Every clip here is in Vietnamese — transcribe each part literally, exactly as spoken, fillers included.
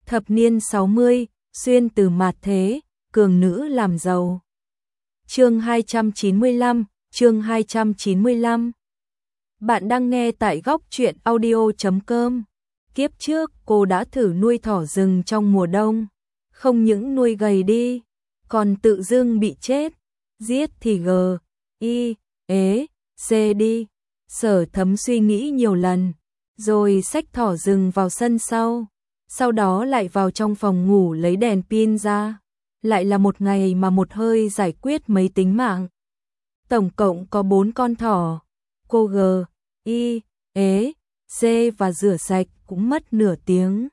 Thập niên sáu mươi, xuyên từ mạt thế, cường nữ làm giàu. Chương hai trăm chín mươi lăm, chương hai trăm chín mươi lăm. Bạn đang nghe tại góc truyện audio chấm com. Kiếp trước cô đã thử nuôi thỏ rừng trong mùa đông, không những nuôi gầy đi, còn tự dưng bị chết. Giết thì g, y, ế, c đi. Sở Thấm suy nghĩ nhiều lần, rồi xách thỏ rừng vào sân sau, sau đó lại vào trong phòng ngủ lấy đèn pin ra. Lại là một ngày mà một hơi giải quyết mấy tính mạng. Tổng cộng có bốn con thỏ, cô G, Y, ế, C và rửa sạch cũng mất nửa tiếng.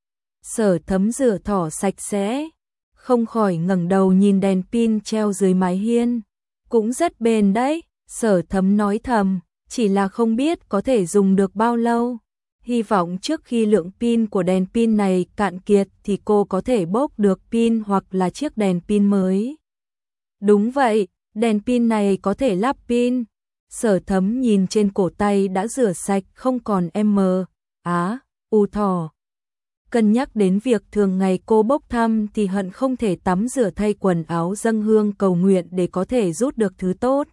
Sở Thấm rửa thỏ sạch sẽ, không khỏi ngẩng đầu nhìn đèn pin treo dưới mái hiên. Cũng rất bền đấy, Sở Thấm nói thầm, chỉ là không biết có thể dùng được bao lâu. Hy vọng trước khi lượng pin của đèn pin này cạn kiệt thì cô có thể bốc được pin hoặc là chiếc đèn pin mới. Đúng vậy, đèn pin này có thể lắp pin. Sở Thấm nhìn trên cổ tay đã rửa sạch không còn M, Á, U thỏ. Cân nhắc đến việc thường ngày cô bốc thăm thì hận không thể tắm rửa thay quần áo dâng hương cầu nguyện để có thể rút được thứ tốt.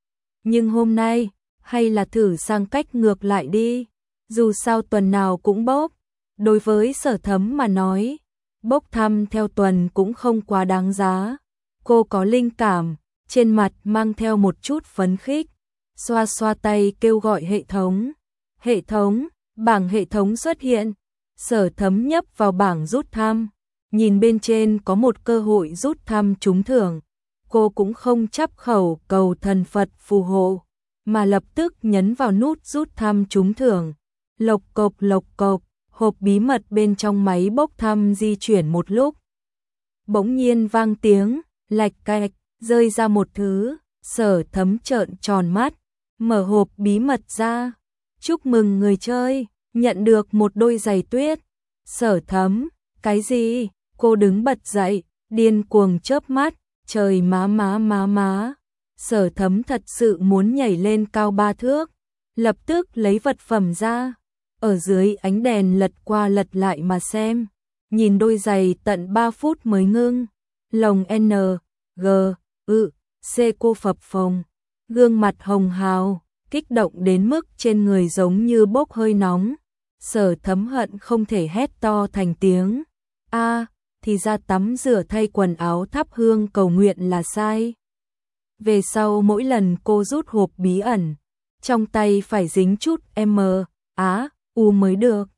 Nhưng hôm nay, hay là thử sang cách ngược lại đi. Dù sao tuần nào cũng bốc, đối với Sở Thấm mà nói, bốc thăm theo tuần cũng không quá đáng giá. Cô có linh cảm, trên mặt mang theo một chút phấn khích, xoa xoa tay kêu gọi hệ thống. Hệ thống, bảng hệ thống xuất hiện, Sở Thấm nhấp vào bảng rút thăm, nhìn bên trên có một cơ hội rút thăm trúng thưởng. Cô cũng không chắp khẩu cầu thần Phật phù hộ, mà lập tức nhấn vào nút rút thăm trúng thưởng. Lộc cộc lộc cộc, hộp bí mật bên trong máy bốc thăm di chuyển một lúc. Bỗng nhiên vang tiếng, lạch cạch, rơi ra một thứ. Sở Thấm trợn tròn mắt, mở hộp bí mật ra. Chúc mừng người chơi, nhận được một đôi giày tuyết. Sở Thấm, cái gì? Cô đứng bật dậy, điên cuồng chớp mắt, trời má má má má. Sở Thấm thật sự muốn nhảy lên cao ba thước, lập tức lấy vật phẩm ra. Ở dưới ánh đèn lật qua lật lại mà xem, nhìn đôi giày tận ba phút mới ngưng. Lồng N, G, ư, C cô phập phồng, gương mặt hồng hào, kích động đến mức trên người giống như bốc hơi nóng. Sở Thấm hận không thể hét to thành tiếng. A, thì ra tắm rửa thay quần áo thắp hương cầu nguyện là sai. Về sau mỗi lần cô rút hộp bí ẩn, trong tay phải dính chút M, Á, U mới được.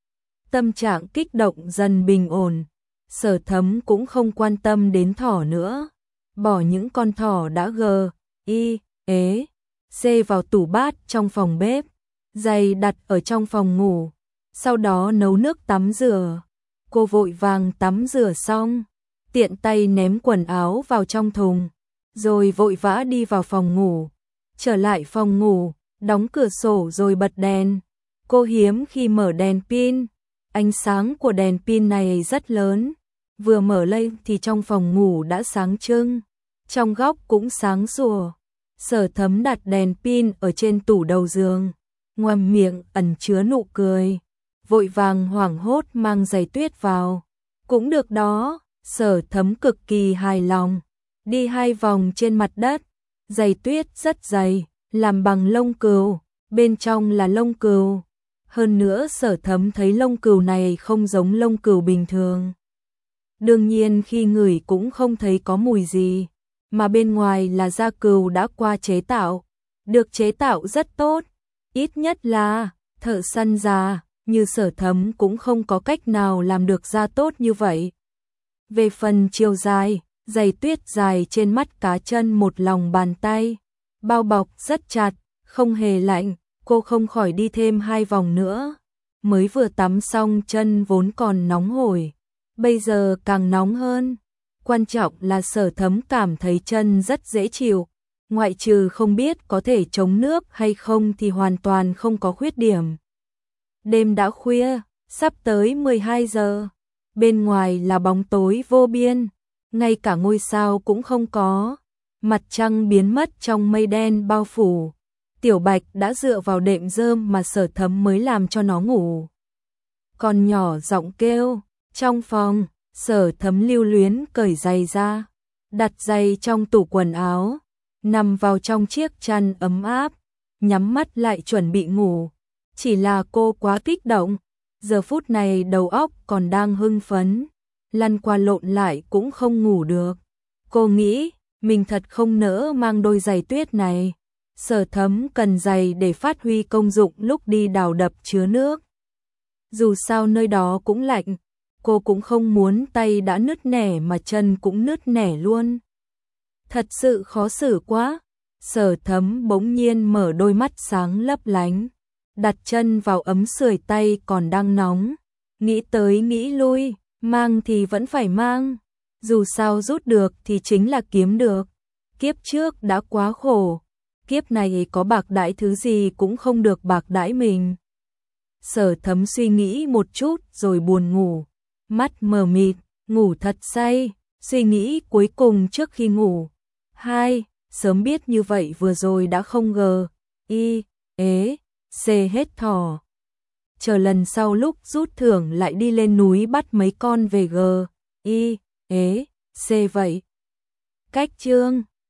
Tâm trạng kích động dần bình ổn, Sở Thấm cũng không quan tâm đến thỏ nữa, bỏ những con thỏ đã G, Y, ế, C vào tủ bát trong phòng bếp, giày đặt ở trong phòng ngủ, sau đó nấu nước tắm rửa. Cô vội vàng tắm rửa xong, tiện tay ném quần áo vào trong thùng, rồi vội vã đi vào phòng ngủ. Trở lại phòng ngủ, đóng cửa sổ rồi bật đèn. Cô hiếm khi mở đèn pin, ánh sáng của đèn pin này rất lớn. Vừa mở lên thì trong phòng ngủ đã sáng trưng, trong góc cũng sáng sủa. Sở Thấm đặt đèn pin ở trên tủ đầu giường, ngoằm miệng ẩn chứa nụ cười, vội vàng hoảng hốt mang giày tuyết vào. Cũng được đó, Sở Thấm cực kỳ hài lòng. Đi hai vòng trên mặt đất, giày tuyết rất dày, làm bằng lông cừu, bên trong là lông cừu. Hơn nữa Sở Thấm thấy lông cừu này không giống lông cừu bình thường. Đương nhiên khi ngửi cũng không thấy có mùi gì, mà bên ngoài là da cừu đã qua chế tạo, được chế tạo rất tốt. Ít nhất là thợ săn già như Sở Thấm cũng không có cách nào làm được da tốt như vậy. Về phần chiều dài, giày tuyết dài trên mắt cá chân một lòng bàn tay, bao bọc rất chặt, không hề lạnh. Cô không khỏi đi thêm hai vòng nữa. Mới vừa tắm xong chân vốn còn nóng hổi, bây giờ càng nóng hơn. Quan trọng là Sở Thấm cảm thấy chân rất dễ chịu, ngoại trừ không biết có thể chống nước hay không thì hoàn toàn không có khuyết điểm. Đêm đã khuya, sắp tới mười hai giờ, bên ngoài là bóng tối vô biên, ngay cả ngôi sao cũng không có, mặt trăng biến mất trong mây đen bao phủ. Tiểu Bạch đã dựa vào đệm rơm mà Sở Thấm mới làm cho nó ngủ. Con nhỏ giọng kêu, Trong phòng, Sở Thấm lưu luyến cởi giày ra, đặt giày trong tủ quần áo, nằm vào trong chiếc chăn ấm áp, nhắm mắt lại chuẩn bị ngủ. Chỉ là cô quá kích động, giờ phút này đầu óc còn đang hưng phấn, lăn qua lộn lại cũng không ngủ được. Cô nghĩ, mình thật không nỡ mang đôi giày tuyết này. Sở Thấm cần giày để phát huy công dụng lúc đi đào đập chứa nước. Dù sao nơi đó cũng lạnh, cô cũng không muốn tay đã nứt nẻ mà chân cũng nứt nẻ luôn. Thật sự khó xử quá. Sở Thấm bỗng nhiên mở đôi mắt sáng lấp lánh, đặt chân vào ấm sưởi tay còn đang nóng. Nghĩ tới nghĩ lui, mang thì vẫn phải mang. Dù sao rút được thì chính là kiếm được. Kiếp trước đã quá khổ, kiếp này có bạc đãi thứ gì cũng không được bạc đãi mình. Sở Thấm suy nghĩ một chút rồi buồn ngủ, mắt mờ mịt, ngủ thật say, suy nghĩ cuối cùng trước khi ngủ. Hai, sớm biết như vậy vừa rồi đã không gờ, y, ế, xê hết thỏ. Chờ lần sau lúc rút thưởng lại đi lên núi bắt mấy con về gờ, y, ế, xê vậy. Cách chương